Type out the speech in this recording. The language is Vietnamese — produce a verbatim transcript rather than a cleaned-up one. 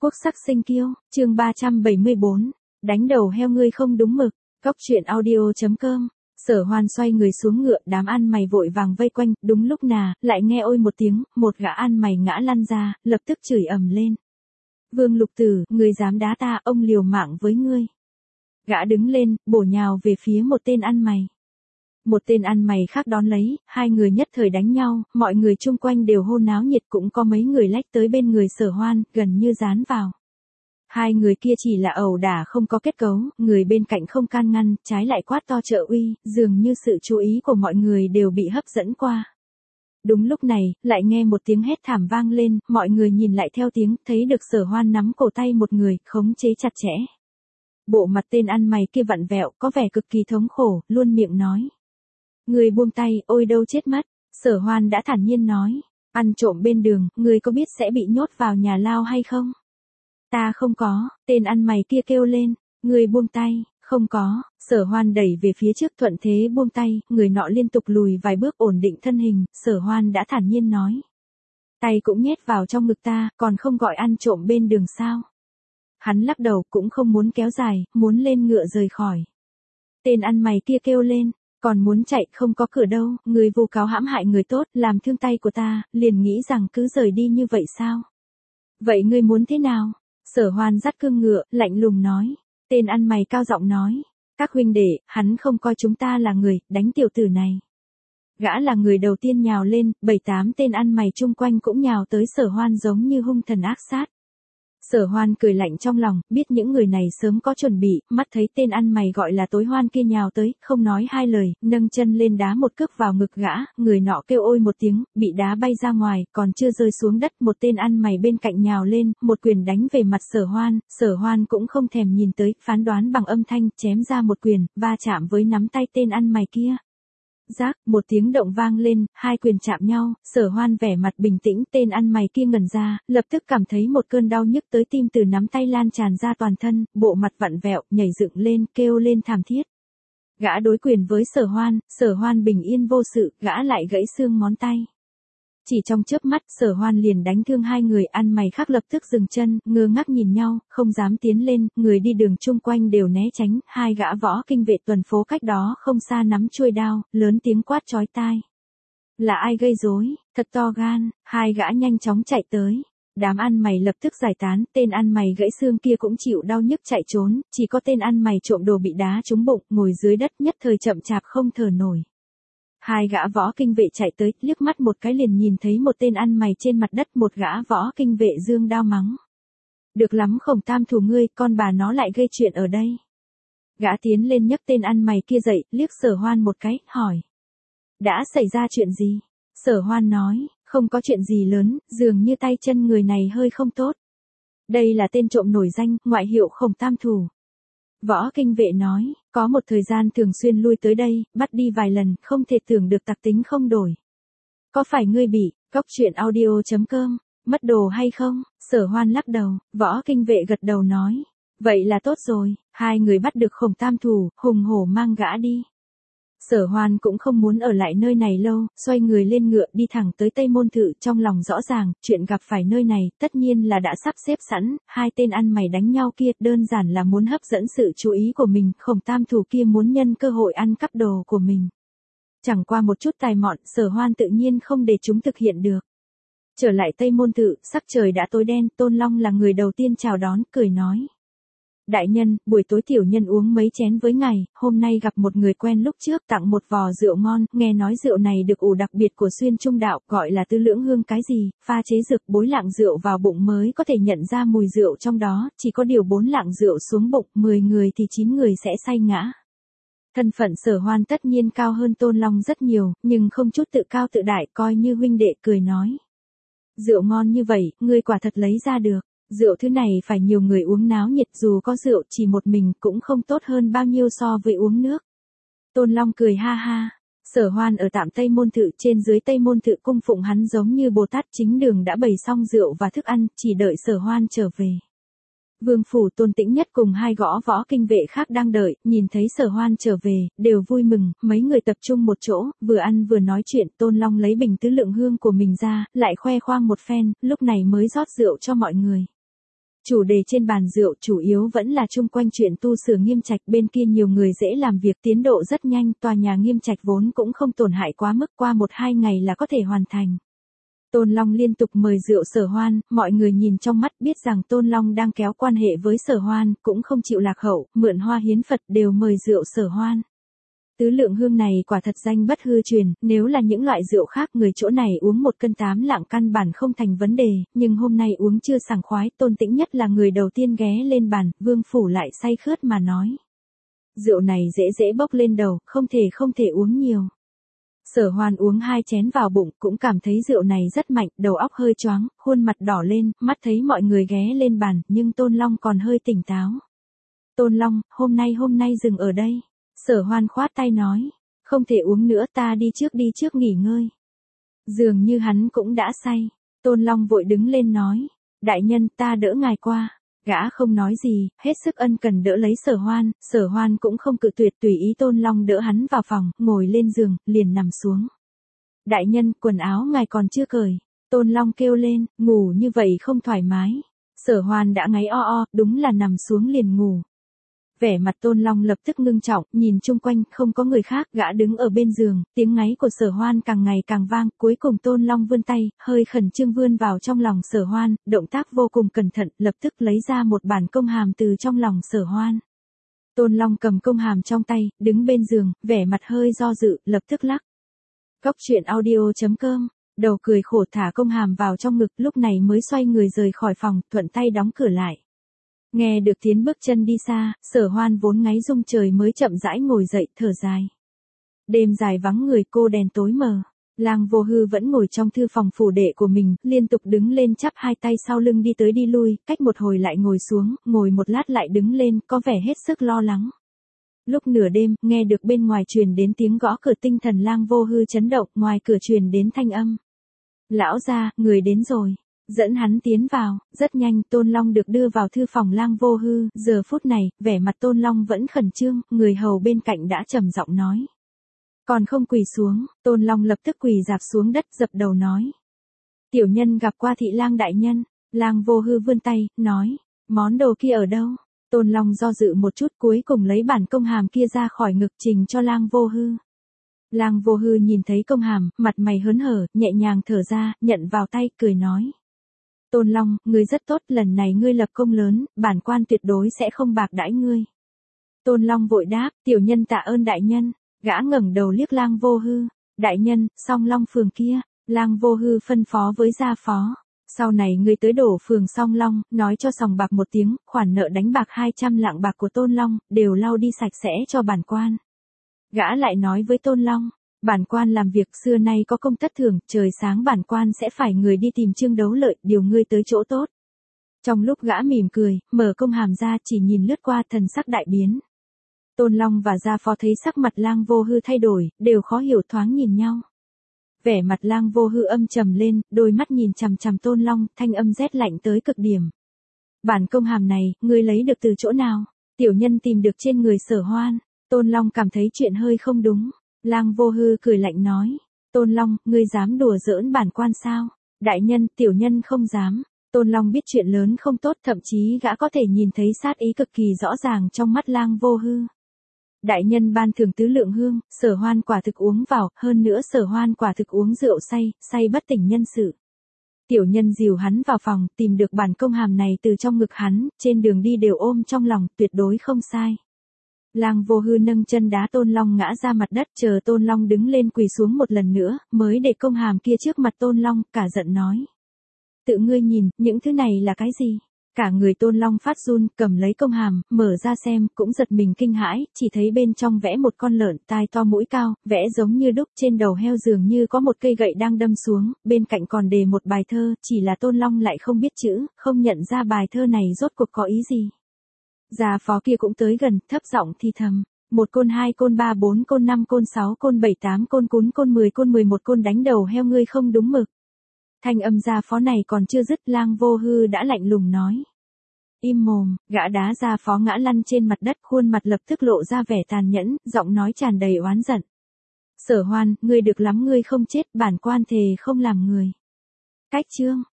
Quốc sắc sinh kiêu, chương ba trăm bảy mươi bốn, đánh đầu heo ngươi không đúng mực, cóc truyện audio.com. Sở Hoan xoay người xuống ngựa, đám ăn mày vội vàng vây quanh, đúng lúc nà, lại nghe ôi một tiếng, một gã ăn mày ngã lăn ra, lập tức chửi ầm lên. Vương Lục Tử, ngươi dám đá ta, ông liều mạng với ngươi. Gã đứng lên, bổ nhào về phía một tên ăn mày. Một tên ăn mày khác đón lấy, hai người nhất thời đánh nhau, mọi người chung quanh đều hô náo nhiệt, cũng có mấy người lách tới bên người Sở Hoan, gần như dán vào. Hai người kia chỉ là ẩu đả không có kết cấu, người bên cạnh không can ngăn, trái lại quát to trợ uy, dường như sự chú ý của mọi người đều bị hấp dẫn qua. Đúng lúc này, lại nghe một tiếng hét thảm vang lên, mọi người nhìn lại theo tiếng, thấy được Sở Hoan nắm cổ tay một người, khống chế chặt chẽ. Bộ mặt tên ăn mày kia vặn vẹo, có vẻ cực kỳ thống khổ, luôn miệng nói. Người buông tay, ôi đâu chết mất. Sở Hoan đã thản nhiên nói, ăn trộm bên đường, người có biết sẽ bị nhốt vào nhà lao hay không? Ta không có, tên ăn mày kia kêu lên, người buông tay, không có. Sở Hoan đẩy về phía trước, thuận thế buông tay, người nọ liên tục lùi vài bước ổn định thân hình, Sở Hoan đã thản nhiên nói. Tay cũng nhét vào trong ngực ta, còn không gọi ăn trộm bên đường sao? Hắn lắc đầu, cũng không muốn kéo dài, muốn lên ngựa rời khỏi. Tên ăn mày kia kêu lên. Còn muốn chạy không có cửa đâu, người vu cáo hãm hại người tốt, làm thương tay của ta, liền nghĩ rằng cứ rời đi như vậy sao? Vậy ngươi muốn thế nào? Sở Hoan dắt cương ngựa, lạnh lùng nói. Tên ăn mày cao giọng nói. Các huynh đệ, hắn không coi chúng ta là người, đánh tiểu tử này. Gã là người đầu tiên nhào lên, bảy tám tên ăn mày chung quanh cũng nhào tới Sở Hoan giống như hung thần ác sát. Sở Hoan cười lạnh trong lòng, biết những người này sớm có chuẩn bị, mắt thấy tên ăn mày gọi là Tối Hoan kia nhào tới, không nói hai lời, nâng chân lên đá một cước vào ngực gã, người nọ kêu ôi một tiếng, bị đá bay ra ngoài, còn chưa rơi xuống đất, một tên ăn mày bên cạnh nhào lên, một quyền đánh về mặt Sở Hoan, Sở Hoan cũng không thèm nhìn tới, phán đoán bằng âm thanh, chém ra một quyền, va chạm với nắm tay tên ăn mày kia. Rác, một tiếng động vang lên, hai quyền chạm nhau, Sở Hoan vẻ mặt bình tĩnh, tên ăn mày kia ngẩn ra, lập tức cảm thấy một cơn đau nhức tới tim từ nắm tay lan tràn ra toàn thân, bộ mặt vặn vẹo, nhảy dựng lên, kêu lên thảm thiết. Gã đối quyền với Sở Hoan, Sở Hoan bình yên vô sự, gã lại gãy xương ngón tay. Chỉ trong chớp mắt, Sở Hoan liền đánh thương hai người, ăn mày khác lập tức dừng chân, ngơ ngác nhìn nhau, không dám tiến lên, người đi đường chung quanh đều né tránh, hai gã võ kinh vệ tuần phố cách đó không xa nắm chuôi đao, lớn tiếng quát chói tai. Là ai gây rối, thật to gan, hai gã nhanh chóng chạy tới. Đám ăn mày lập tức giải tán, tên ăn mày gãy xương kia cũng chịu đau nhức chạy trốn, chỉ có tên ăn mày trộm đồ bị đá trúng bụng, ngồi dưới đất nhất thời chậm chạp không thở nổi. Hai gã võ kinh vệ chạy tới, liếc mắt một cái liền nhìn thấy một tên ăn mày trên mặt đất, một gã võ kinh vệ giương đao mắng. Được lắm Khổng Tam thủ ngươi, con bà nó lại gây chuyện ở đây. Gã tiến lên nhấc tên ăn mày kia dậy, liếc Sở Hoan một cái, hỏi. Đã xảy ra chuyện gì? Sở Hoan nói, không có chuyện gì lớn, dường như tay chân người này hơi không tốt. Đây là tên trộm nổi danh, ngoại hiệu Khổng Tam thủ. Võ kinh vệ nói, có một thời gian thường xuyên lui tới đây, bắt đi vài lần, không thể tưởng được tặc tính không đổi. Có phải ngươi bị, cóc truyện audio.com, mất đồ hay không? Sở Hoan lắc đầu, võ kinh vệ gật đầu nói. Vậy là tốt rồi, hai người bắt được Khổng Tam thủ, hùng hổ mang gã đi. Sở Hoan cũng không muốn ở lại nơi này lâu, xoay người lên ngựa đi thẳng tới Tây Môn Thự, trong lòng rõ ràng, chuyện gặp phải nơi này, tất nhiên là đã sắp xếp sẵn, hai tên ăn mày đánh nhau kia, đơn giản là muốn hấp dẫn sự chú ý của mình, Khổng Tam thủ kia muốn nhân cơ hội ăn cắp đồ của mình. Chẳng qua một chút tài mọn, Sở Hoan tự nhiên không để chúng thực hiện được. Trở lại Tây Môn Thự, sắc trời đã tối đen, Tôn Long là người đầu tiên chào đón, cười nói. Đại nhân, buổi tối tiểu nhân uống mấy chén với ngài, hôm nay gặp một người quen lúc trước tặng một vò rượu ngon, nghe nói rượu này được ủ đặc biệt của xuyên trung đạo, gọi là tứ lưỡng hương cái gì, pha chế dược bối lạng rượu vào bụng mới có thể nhận ra mùi rượu trong đó, chỉ có điều bốn lạng rượu xuống bụng, mười người thì chín người sẽ say ngã. Thân phận Sở Hoan tất nhiên cao hơn Tôn Long rất nhiều, nhưng không chút tự cao tự đại, coi như huynh đệ, cười nói. Rượu ngon như vậy, ngươi quả thật lấy ra được. Rượu thứ này phải nhiều người uống náo nhiệt, dù có rượu chỉ một mình cũng không tốt hơn bao nhiêu so với uống nước. Tôn Long cười ha ha. Sở Hoan ở tạm Tây Môn Thự, trên dưới Tây Môn Thự cung phụng hắn giống như Bồ Tát, chính đường đã bày xong rượu và thức ăn, chỉ đợi Sở Hoan trở về. Vương phủ Tôn Tĩnh Nhất cùng hai gõ võ kinh vệ khác đang đợi, nhìn thấy Sở Hoan trở về, đều vui mừng, mấy người tập trung một chỗ, vừa ăn vừa nói chuyện, Tôn Long lấy bình tứ lượng hương của mình ra, lại khoe khoang một phen, lúc này mới rót rượu cho mọi người. Chủ đề trên bàn rượu chủ yếu vẫn là chung quanh chuyện tu sửa Nghiêm Trạch, bên kia nhiều người dễ làm việc, tiến độ rất nhanh, tòa nhà Nghiêm Trạch vốn cũng không tổn hại quá mức, qua một hai ngày là có thể hoàn thành. Tôn Long liên tục mời rượu Sở Hoan, mọi người nhìn trong mắt biết rằng Tôn Long đang kéo quan hệ với Sở Hoan, cũng không chịu lạc hậu, mượn hoa hiến Phật đều mời rượu Sở Hoan. Tứ lượng hương này quả thật danh bất hư truyền, nếu là những loại rượu khác người chỗ này uống một cân tám lạng căn bản không thành vấn đề, nhưng hôm nay uống chưa sảng khoái, Tôn Tĩnh Nhất là người đầu tiên ghé lên bàn, Vương Phủ lại say khướt mà nói. Rượu này dễ dễ bốc lên đầu, không thể không thể uống nhiều. Sở Hoan uống hai chén vào bụng, cũng cảm thấy rượu này rất mạnh, đầu óc hơi choáng, khuôn mặt đỏ lên, mắt thấy mọi người ghé lên bàn, nhưng Tôn Long còn hơi tỉnh táo. Tôn Long, hôm nay hôm nay dừng ở đây. Sở Hoan khoát tay nói, không thể uống nữa, ta đi trước đi trước nghỉ ngơi. Dường như hắn cũng đã say. Tôn Long vội đứng lên nói, đại nhân ta đỡ ngài qua. Gã không nói gì, hết sức ân cần đỡ lấy Sở Hoan, Sở Hoan cũng không cự tuyệt, tùy ý Tôn Long đỡ hắn vào phòng, ngồi lên giường, liền nằm xuống. Đại nhân, quần áo ngài còn chưa cởi. Tôn Long kêu lên, ngủ như vậy không thoải mái. Sở Hoan đã ngáy o o, đúng là nằm xuống liền ngủ. Vẻ mặt Tôn Long lập tức ngưng trọng, nhìn chung quanh, không có người khác, gã đứng ở bên giường, tiếng ngáy của Sở Hoan càng ngày càng vang, cuối cùng Tôn Long vươn tay, hơi khẩn trương vươn vào trong lòng Sở Hoan, động tác vô cùng cẩn thận, lập tức lấy ra một bản công hàm từ trong lòng Sở Hoan. Tôn Long cầm công hàm trong tay, đứng bên giường, vẻ mặt hơi do dự, lập tức lắc. Cốc truyện audio chấm com, đầu cười khổ thả công hàm vào trong ngực, lúc này mới xoay người rời khỏi phòng, thuận tay đóng cửa lại. Nghe được tiếng bước chân đi xa, Sở Hoan vốn ngáy rung trời mới chậm rãi ngồi dậy, thở dài. Đêm dài vắng người, cô đèn tối mờ. Lang Vô Hư vẫn ngồi trong thư phòng phủ đệ của mình, liên tục đứng lên chắp hai tay sau lưng đi tới đi lui, cách một hồi lại ngồi xuống, ngồi một lát lại đứng lên, có vẻ hết sức lo lắng. Lúc nửa đêm, nghe được bên ngoài truyền đến tiếng gõ cửa, tinh thần Lang Vô Hư chấn động, ngoài cửa truyền đến thanh âm. Lão gia, người đến rồi. Dẫn hắn tiến vào, rất nhanh Tôn Long được đưa vào thư phòng Lang Vô Hư, giờ phút này, vẻ mặt Tôn Long vẫn khẩn trương, người hầu bên cạnh đã trầm giọng nói. Còn không quỳ xuống, Tôn Long lập tức quỳ dạp xuống đất dập đầu nói. Tiểu nhân gặp qua thị lang đại nhân. Lang Vô Hư vươn tay, nói, món đồ kia ở đâu? Tôn Long do dự một chút, cuối cùng lấy bản công hàm kia ra khỏi ngực trình cho Lang Vô Hư. Lang Vô Hư nhìn thấy công hàm, mặt mày hớn hở, nhẹ nhàng thở ra, nhận vào tay, cười nói. Tôn Long, ngươi rất tốt, lần này ngươi lập công lớn, bản quan tuyệt đối sẽ không bạc đãi ngươi. Tôn Long vội đáp, tiểu nhân tạ ơn đại nhân. Gã ngẩng đầu liếc Lang Vô Hư. Đại nhân, Song Long phường kia. Lang Vô Hư phân phó với gia phó. Sau này ngươi tới đổ phường Song Long, nói cho sòng bạc một tiếng, khoản nợ đánh bạc hai trăm lạng bạc của Tôn Long, đều lau đi sạch sẽ cho bản quan. Gã lại nói với Tôn Long. Bản quan làm việc xưa nay có công tất thưởng, trời sáng bản quan sẽ phải người đi tìm Trương Đấu Lợi, điều ngươi tới chỗ tốt. Trong lúc gã mỉm cười, mở công hàm ra, chỉ nhìn lướt qua, thần sắc đại biến. Tôn Long và gia phó thấy sắc mặt Lang Vô Hư thay đổi, đều khó hiểu, thoáng nhìn nhau. Vẻ mặt Lang Vô Hư âm trầm lên, đôi mắt nhìn chằm chằm Tôn Long, thanh âm rét lạnh tới cực điểm. Bản công hàm này, ngươi lấy được từ chỗ nào? Tiểu nhân tìm được trên người Sở Hoan. Tôn Long cảm thấy chuyện hơi không đúng. Lang Vô Hư cười lạnh nói. Tôn Long, ngươi dám đùa giỡn bản quan sao? Đại nhân, tiểu nhân không dám. Tôn Long biết chuyện lớn không tốt, thậm chí gã có thể nhìn thấy sát ý cực kỳ rõ ràng trong mắt Lang Vô Hư. Đại nhân ban thưởng tứ lượng hương, Sở Hoan quả thực uống vào, hơn nữa Sở Hoan quả thực uống rượu say, say bất tỉnh nhân sự. Tiểu nhân dìu hắn vào phòng, tìm được bản công hàm này từ trong ngực hắn, trên đường đi đều ôm trong lòng, tuyệt đối không sai. Lang Vô Hư nâng chân đá Tôn Long ngã ra mặt đất, chờ Tôn Long đứng lên quỳ xuống một lần nữa, mới để công hàm kia trước mặt Tôn Long, cả giận nói. Tự ngươi nhìn, những thứ này là cái gì? Cả người Tôn Long phát run, cầm lấy công hàm, mở ra xem, cũng giật mình kinh hãi, chỉ thấy bên trong vẽ một con lợn, tai to mũi cao, vẽ giống như đúc, trên đầu heo dường như có một cây gậy đang đâm xuống, bên cạnh còn đề một bài thơ, chỉ là Tôn Long lại không biết chữ, không nhận ra bài thơ này rốt cuộc có ý gì. Gia phó kia cũng tới gần, thấp giọng thì thầm. Một côn hai côn ba bốn côn năm côn sáu côn bảy tám côn cún côn mười côn mười một côn đánh đầu heo ngươi không đúng mực. Thanh âm gia phó này còn chưa dứt, Lang Vô Hư đã lạnh lùng nói. Im mồm, gã đá gia phó ngã lăn trên mặt đất, khuôn mặt lập tức lộ ra vẻ tàn nhẫn, giọng nói tràn đầy oán giận. Sở Hoan, ngươi được lắm, ngươi không chết, bản quan thề không làm người. Cách chương.